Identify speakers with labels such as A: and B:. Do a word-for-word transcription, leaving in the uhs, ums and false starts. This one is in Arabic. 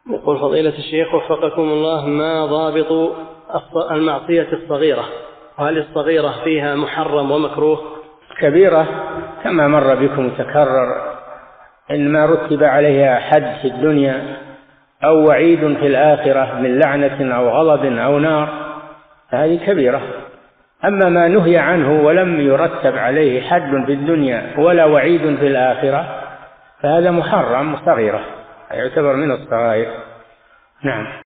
A: يقول فضيلة الشيخ وفقكم الله، ما ضابط المعصية الصغيرة؟ هل الصغيرة فيها محرم ومكروه؟
B: كبيرة كما مر بكم تكرر، إن ما رتب عليها حد في الدنيا أو وعيد في الآخرة من لعنة أو غضب أو نار هذه كبيرة. أما ما نهي عنه ولم يرتب عليه حد في الدنيا ولا وعيد في الآخرة فهذا محرم صغيرة، يعتبر من الصغائر. نعم.